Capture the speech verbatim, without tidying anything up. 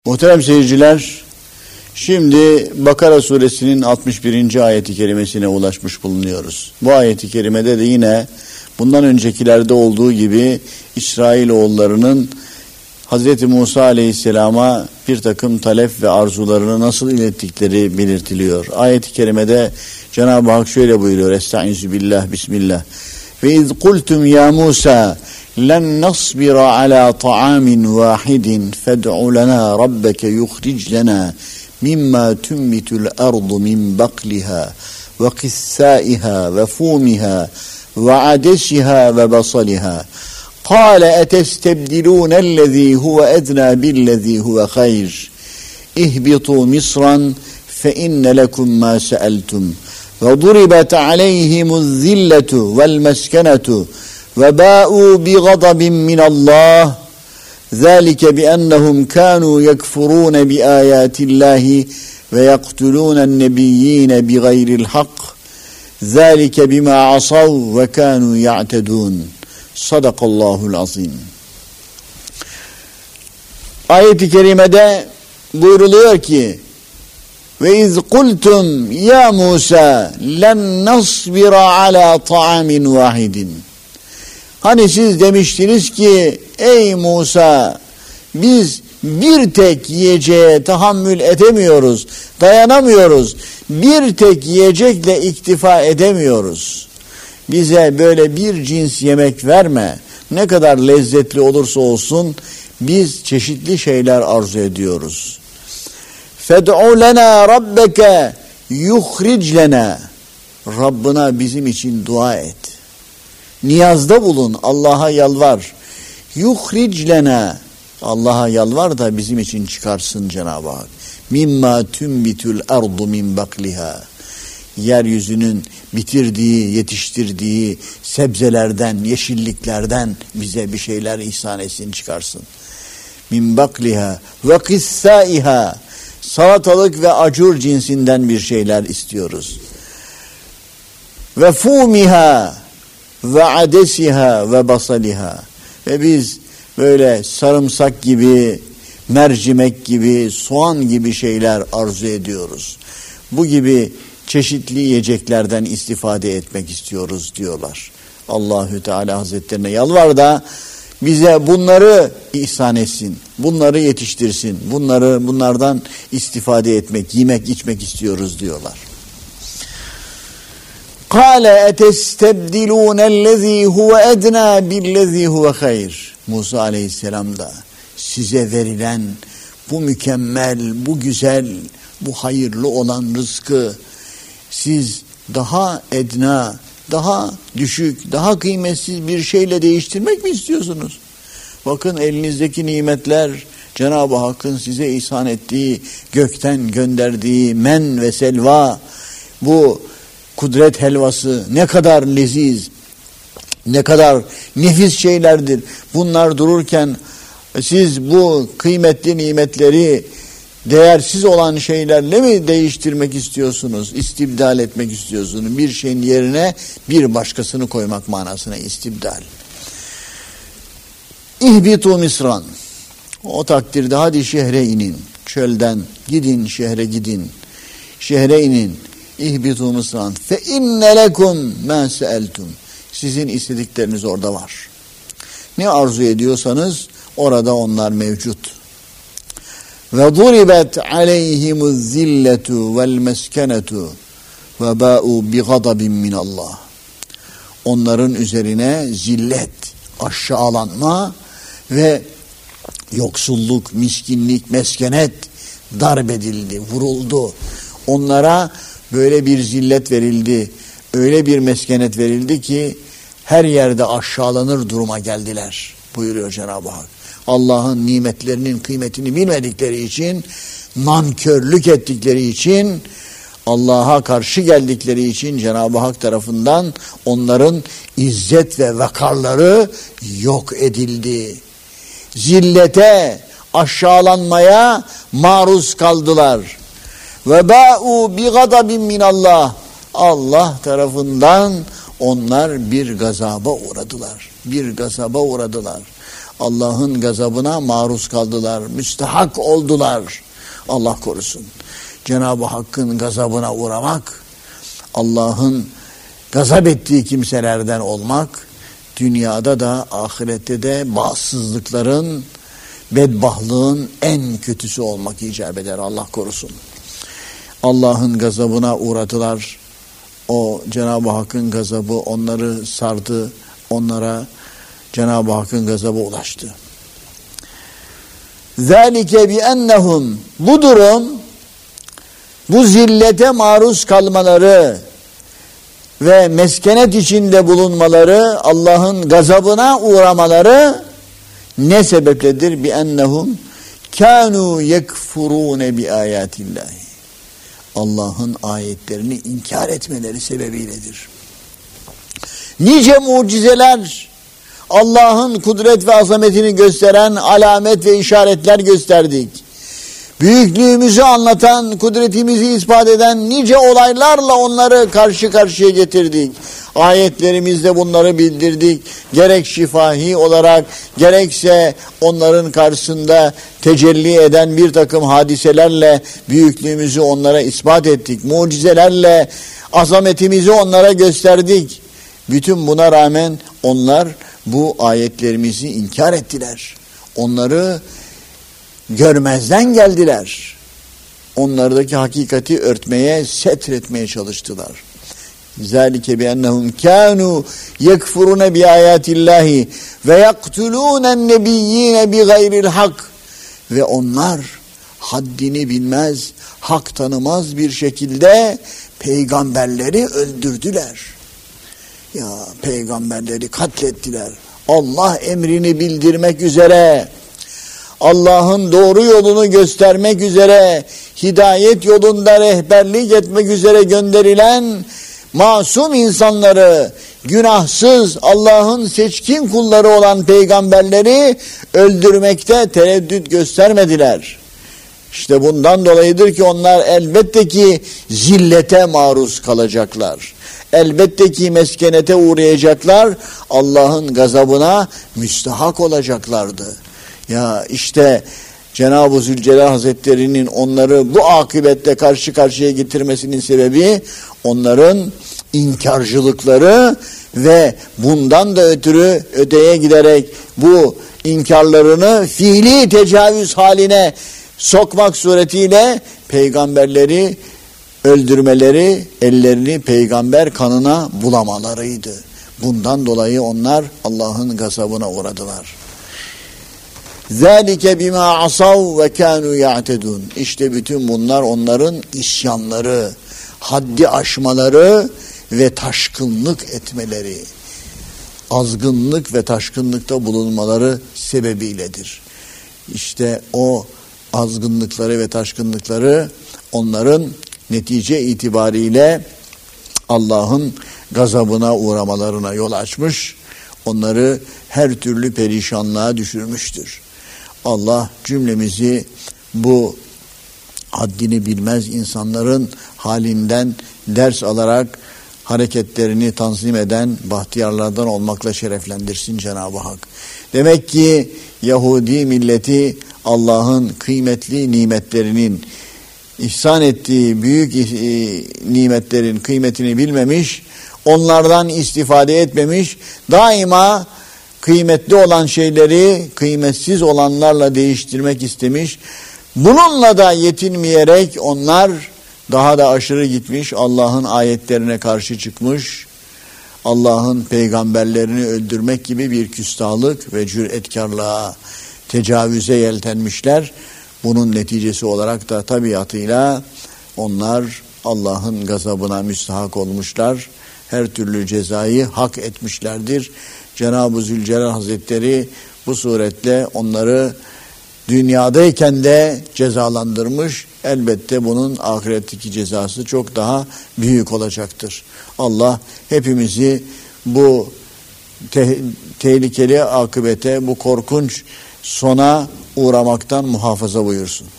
Muhterem seyirciler, şimdi Bakara suresinin altmış birinci ayeti kerimesine ulaşmış bulunuyoruz. Bu ayeti kerimede de yine bundan öncekilerde olduğu gibi İsrailoğullarının Hazreti Musa aleyhisselama bir takım talep ve arzularını nasıl ilettikleri belirtiliyor. Ayet-i kerimede Cenab-ı Hak şöyle buyuruyor: Estaizu billah, bismillah. Ve iz kultum ya Musa len nasbira ala ta'amin vahidin fed'u lana rabbeke yukhric lana mimma tunbitul ardu min bakliha ve kissaiha ve fumiha ve adesiha ve basaliha. قال أتستبدلون الذي هو أدنى بالذي هو خير اهبطوا مصرا فإن لكم ما سألتم وضربت عليهم الذلة والمسكنة وباءوا بغضب من الله ذلك بأنهم كانوا يكفرون بآيات الله ويقتلون النبيين بغير الحق ذلك بما عصوا وكانوا يعتدون. Sadakallahul azim. Ayet-i kerimede buyruluyor ki: Ve iz kultum ya Musa len nasbira ala ta'amin vahidin. Hani siz demiştiniz ki ey Musa, biz bir tek yiyeceğe tahammül edemiyoruz, dayanamıyoruz. Bir tek yiyecekle iktifa edemiyoruz. Bize böyle bir cins yemek verme. Ne kadar lezzetli olursa olsun biz çeşitli şeyler arzu ediyoruz. Fed'u lena rabbeke yukhric lena. Rabbına bizim için dua et. Niyazda bulun, Allah'a yalvar. Yukhric lena. Allah'a yalvar da bizim için çıkarsın Cenab-ı Hak. Mimma tunbitul ardu min bakliha. Yeryüzünün bitirdiği, yetiştirdiği sebzelerden, yeşilliklerden bize bir şeyler ihsan etsin, çıkarsın. Min bakliha ve kissaiha. Salatalık ve acur cinsinden bir şeyler istiyoruz. Ve fumiha ve adesiha ve basaliha. Ve biz böyle sarımsak gibi, mercimek gibi, soğan gibi şeyler arzu ediyoruz. Bu gibi çeşitli yiyeceklerden istifade etmek istiyoruz diyorlar. Allahü Teala Hazretlerine yalvar da bize bunları ihsan etsin, bunları yetiştirsin, bunları bunlardan istifade etmek, yemek, içmek istiyoruz diyorlar. Kâle etestebdilûnellezî huve ednâ billezî huve hayr. Musa aleyhisselam da size verilen bu mükemmel, bu güzel, bu hayırlı olan rızkı siz daha edna, daha düşük, daha kıymetsiz bir şeyle değiştirmek mi istiyorsunuz? Bakın elinizdeki nimetler, Cenab-ı Hakk'ın size ihsan ettiği, gökten gönderdiği men ve selva, bu kudret helvası ne kadar leziz, ne kadar nefis şeylerdir. Bunlar dururken siz bu kıymetli nimetleri değersiz olan şeylerle mi değiştirmek istiyorsunuz? İstibdal etmek istiyorsunuz. Bir şeyin yerine bir başkasını koymak manasına istibdal. İhbitu Misran. O takdirde hadi şehre inin. Çölden gidin, şehre gidin. Şehre inin. İhbitu Misran. Fe inne lekum ma seeltum. Sizin istedikleriniz orada var. Ne arzu ediyorsanız orada onlar mevcut. Ve duribet aleyhimuz zilletu vel meskenetu ve ba'u bi gadabin min Allah. Onların üzerine zillet, aşağılanma ve yoksulluk, miskinlik, meskenet darbedildi, vuruldu. Onlara böyle bir zillet verildi, öyle bir meskenet verildi ki her yerde aşağılanır duruma geldiler buyuruyor Cenab-ı Hak. Allah'ın nimetlerinin kıymetini bilmedikleri için, nankörlük ettikleri için, Allah'a karşı geldikleri için Cenab-ı Hak tarafından onların izzet ve vakarları yok edildi. Zillete, aşağılanmaya maruz kaldılar. Ve ba'u bi gadabin min Allah. Allah tarafından onlar bir gazaba uğradılar. Bir gazaba uğradılar. Allah'ın gazabına maruz kaldılar, müstahak oldular. Allah korusun. Cenab-ı Hakk'ın gazabına uğramak, Allah'ın gazap ettiği kimselerden olmak, dünyada da ahirette de bahtsızlıkların, bedbahlığın en kötüsü olmak icap eder. Allah korusun. Allah'ın gazabına uğradılar. O Cenab-ı Hakk'ın gazabı onları sardı. Onlara Cenab-ı Hakk'ın gazabı ulaştı. Zalike bi ennehum, bu durum, bu zillete maruz kalmaları ve meskenet içinde bulunmaları, Allah'ın gazabına uğramaları ne sebepledir? Bi ennehum kânû yekfurûne bi âyâtillâhi. Allah'ın ayetlerini inkar etmeleri sebebiyledir. Nice mucizeler, Allah'ın kudret ve azametini gösteren alamet ve işaretler gösterdik. Büyüklüğümüzü anlatan, kudretimizi ispat eden nice olaylarla onları karşı karşıya getirdik. Ayetlerimizde bunları bildirdik. Gerek şifahi olarak, gerekse onların karşısında tecelli eden bir takım hadiselerle büyüklüğümüzü onlara ispat ettik. Mucizelerle azametimizi onlara gösterdik. Bütün buna rağmen onlar bu ayetlerimizi inkar ettiler. Onları görmezden geldiler. Onlardaki hakikati örtmeye, setretmeye çalıştılar. Zalike bi ennehum kanu yekfurun bi ayatillahi ve yaktulun nebiyyin bi gayril hak. Ve onlar haddini bilmez, hak tanımaz bir şekilde peygamberleri öldürdüler. Ya peygamberleri katlettiler. Allah emrini bildirmek üzere, Allah'ın doğru yolunu göstermek üzere, hidayet yolunda rehberlik etmek üzere gönderilen masum insanları, günahsız Allah'ın seçkin kulları olan peygamberleri öldürmekte tereddüt göstermediler. İşte bundan dolayıdır ki onlar elbette ki zillete maruz kalacaklar. Elbette ki meskenete uğrayacaklar. Allah'ın gazabına müstahak olacaklardı. Ya işte Cenab-ı Zülcelal Hazretleri'nin onları bu akıbette karşı karşıya getirmesinin sebebi onların inkarcılıkları ve bundan da ötürü öteye giderek bu inkarlarını fiili tecavüz haline sokmak suretiyle peygamberleri öldürmeleri, ellerini peygamber kanına bulamalarıydı. Bundan dolayı onlar Allah'ın gazabına uğradılar. Zalike bima asav ve kanu ya'tedun. İşte bütün bunlar onların isyanları, haddi aşmaları ve taşkınlık etmeleri, azgınlık ve taşkınlıkta bulunmaları sebebiyledir. İşte o azgınlıkları ve taşkınlıkları onların netice itibariyle Allah'ın gazabına uğramalarına yol açmış, onları her türlü perişanlığa düşürmüştür. Allah cümlemizi bu haddini bilmez insanların halinden ders alarak hareketlerini tanzim eden bahtiyarlardan olmakla şereflendirsin Cenab-ı Hak. Demek ki Yahudi milleti Allah'ın kıymetli nimetlerinin, ihsan ettiği büyük nimetlerin kıymetini bilmemiş, onlardan istifade etmemiş, daima kıymetli olan şeyleri kıymetsiz olanlarla değiştirmek istemiş. Bununla da yetinmeyerek onlar daha da aşırı gitmiş, Allah'ın ayetlerine karşı çıkmış, Allah'ın peygamberlerini öldürmek gibi bir küstahlık ve cüretkarlığa, tecavüze yeltenmişler. Bunun neticesi olarak da tabiatıyla onlar Allah'ın gazabına müstahak olmuşlar. Her türlü cezayı hak etmişlerdir. Cenab-ı Zülcelal Hazretleri bu suretle onları dünyadayken de cezalandırmış. Elbette bunun ahiretteki cezası çok daha büyük olacaktır. Allah hepimizi bu te- tehlikeli akıbete, bu korkunç sona uğramaktan muhafaza buyursun.